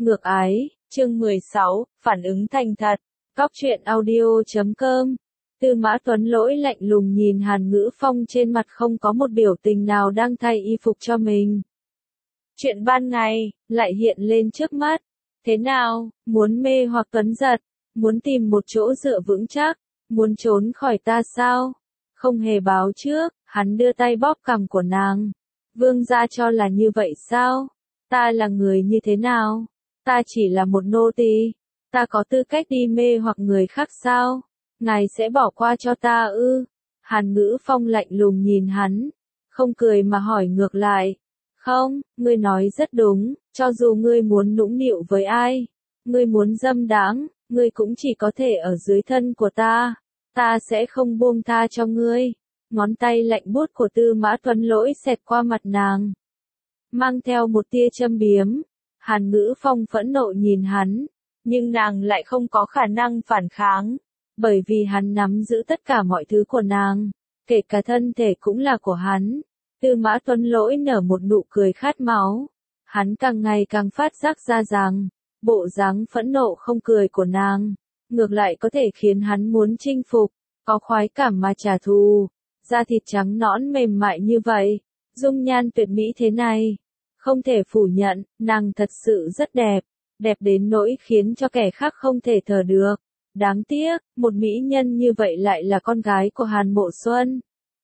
Ngược ái, chương 16, phản ứng thành thật. Cóc truyện audio.com. Tư Mã Tuấn Lỗi lạnh lùng nhìn Hàn Ngữ Phong, trên mặt không có một biểu tình nào đang thay y phục cho mình. Chuyện ban ngày, lại hiện lên trước mắt. Thế nào, muốn mê hoặc Tuấn Giật, muốn tìm một chỗ dựa vững chắc, muốn trốn khỏi ta sao? Không hề báo trước, hắn đưa tay bóp cằm của nàng. Vương gia cho là như vậy sao? Ta là người như thế nào? Ta chỉ là một nô tỳ, ta có tư cách đi mê hoặc người khác sao? Ngài sẽ bỏ qua cho ta ư? Hàn Ngữ Phong lạnh lùng nhìn hắn, không cười mà hỏi ngược lại. Không, ngươi nói rất đúng, cho dù ngươi muốn nũng nịu với ai, ngươi muốn dâm đãng, ngươi cũng chỉ có thể ở dưới thân của ta sẽ không buông tha cho ngươi. Ngón tay lạnh buốt của Tư Mã Tuấn Lỗi xẹt qua mặt nàng, mang theo một tia châm biếm. Hàn Ngữ Phong phẫn nộ nhìn hắn, nhưng nàng lại không có khả năng phản kháng, bởi vì hắn nắm giữ tất cả mọi thứ của nàng, kể cả thân thể cũng là của hắn. Tư Mã Tuấn Lỗi nở một nụ cười khát máu, hắn càng ngày càng phát giác ra rằng, bộ dáng phẫn nộ không cười của nàng, ngược lại có thể khiến hắn muốn chinh phục, có khoái cảm mà trả thù. Da thịt trắng nõn mềm mại như vậy, dung nhan tuyệt mỹ thế này, không thể phủ nhận, nàng thật sự rất đẹp, đẹp đến nỗi khiến cho kẻ khác không thể thở được. Đáng tiếc, một mỹ nhân như vậy lại là con gái của Hàn Mộ Xuân.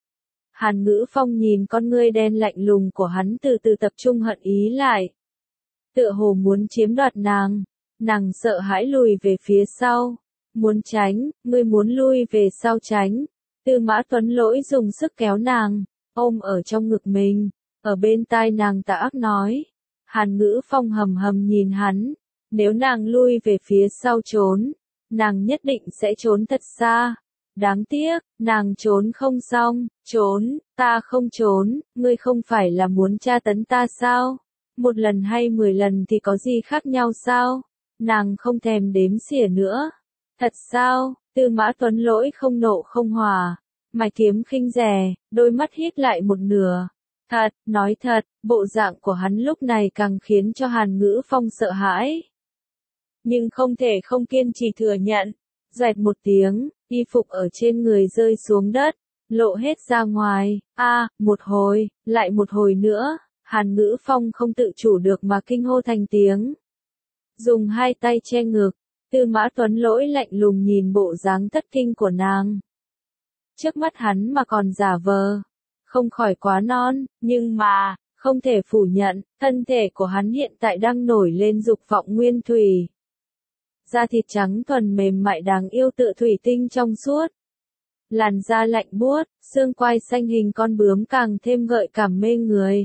Hàn Ngữ Phong nhìn con ngươi đen lạnh lùng của hắn, từ từ tập trung hận ý lại. Tựa hồ muốn chiếm đoạt nàng sợ hãi lùi về phía sau, muốn tránh, ngươi muốn lui về sau tránh. Tư Mã Tuấn Lỗi dùng sức kéo nàng, ôm ở trong ngực mình, ở bên tai nàng tà ác nói. Hàn Ngữ Phong hầm hầm nhìn hắn, nếu nàng lui về phía sau trốn, nàng nhất định sẽ trốn thật xa. Đáng tiếc, nàng trốn không xong, ta không trốn, ngươi không phải là muốn tra tấn ta sao? Một lần hay 10 lần thì có gì khác nhau sao? Nàng không thèm đếm xỉa nữa. Thật sao? Tư Mã Tuấn Lỗi không nộ không hòa, mày kiếm khinh rẻ, đôi mắt híp lại một nửa. Thật, nói thật, bộ dạng của hắn lúc này càng khiến cho Hàn Ngữ Phong sợ hãi. Nhưng không thể không kiên trì thừa nhận. Xoẹt một tiếng, y phục ở trên người rơi xuống đất, lộ hết ra ngoài. Một hồi, lại một hồi nữa, Hàn Ngữ Phong không tự chủ được mà kinh hô thành tiếng. Dùng hai tay che ngực, Tư Mã Tuấn Lỗi lạnh lùng nhìn bộ dáng thất kinh của nàng. Trước mắt hắn mà còn giả vờ, không khỏi quá non, nhưng mà, không thể phủ nhận, thân thể của hắn hiện tại đang nổi lên dục vọng nguyên thủy. Da thịt trắng thuần mềm mại đáng yêu tựa thủy tinh trong suốt. Làn da lạnh buốt, xương quai xanh hình con bướm càng thêm gợi cảm mê người.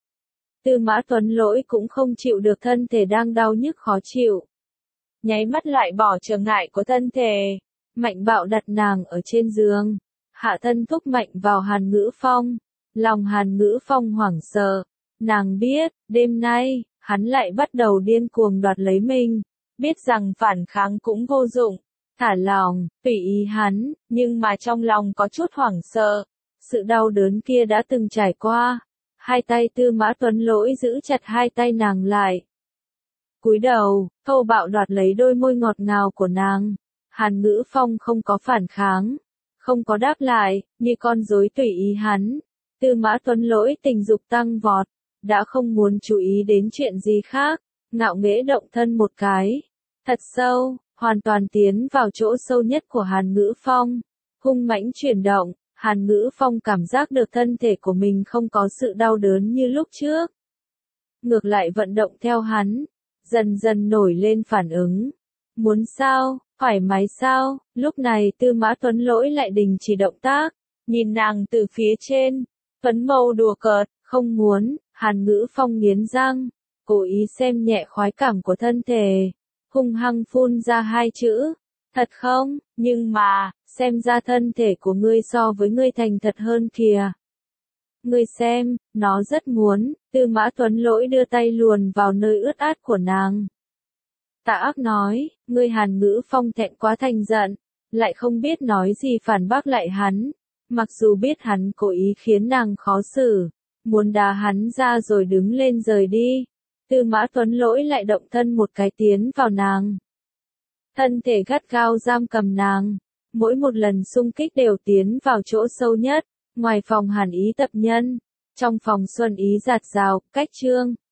Tư Mã Tuấn Lỗi cũng không chịu được thân thể đang đau nhức khó chịu. Nháy mắt lại bỏ trở ngại của thân thể, mạnh bạo đặt nàng ở trên giường, hạ thân thúc mạnh vào Hàn Ngữ Phong. Lòng Hàn Ngữ Phong hoảng sợ, nàng biết, đêm nay, hắn lại bắt đầu điên cuồng đoạt lấy mình, biết rằng phản kháng cũng vô dụng, thả lòng, tùy ý hắn, nhưng mà trong lòng có chút hoảng sợ, sự đau đớn kia đã từng trải qua. Hai tay Tư Mã Tuấn Lỗi giữ chặt hai tay nàng lại, cúi đầu, thô bạo đoạt lấy đôi môi ngọt ngào của nàng. Hàn Ngữ Phong không có phản kháng, không có đáp lại, như con rối tùy ý hắn. Tư Mã Tuấn Lỗi tình dục tăng vọt, đã không muốn chú ý đến chuyện gì khác, ngạo nghễ động thân một cái, thật sâu, hoàn toàn tiến vào chỗ sâu nhất của Hàn Ngữ Phong, hung mãnh chuyển động. Hàn Ngữ Phong cảm giác được thân thể của mình không có sự đau đớn như lúc trước, ngược lại vận động theo hắn, dần dần nổi lên phản ứng. Muốn sao, thoải mái sao? Lúc này Tư Mã Tuấn Lỗi lại đình chỉ động tác, nhìn nàng từ phía trên, phấn mâu đùa cợt. Không muốn. Hàn Ngữ Phong nghiến răng, cố ý xem nhẹ khoái cảm của thân thể, hung hăng phun ra hai chữ. Thật không? Nhưng mà, xem ra thân thể của ngươi so với ngươi thành thật hơn kìa. Ngươi xem, nó rất muốn. Tư Mã Tuấn Lỗi đưa tay luồn vào nơi ướt át của nàng. Tà ác nói, ngươi. Hàn Ngữ Phong thẹn quá thành giận, lại không biết nói gì phản bác lại hắn. Mặc dù biết hắn cố ý khiến nàng khó xử, muốn đá hắn ra rồi đứng lên rời đi. Tư Mã Tuấn Lỗi lại động thân một cái tiến vào nàng. Thân thể gắt gao giam cầm nàng. Mỗi một lần xung kích đều tiến vào chỗ sâu nhất. Ngoài phòng Hàn Ý tập nhân. Trong phòng Xuân Ý giạt rào, cách trương.